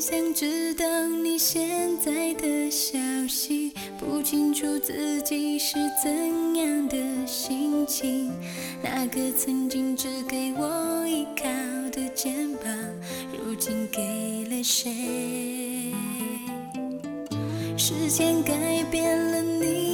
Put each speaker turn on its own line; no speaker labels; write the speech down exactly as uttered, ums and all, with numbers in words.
想知道你现在的消息，不清楚自己是怎样的心情。那个曾经只给我依靠的肩膀，如今给了谁？时间改变了你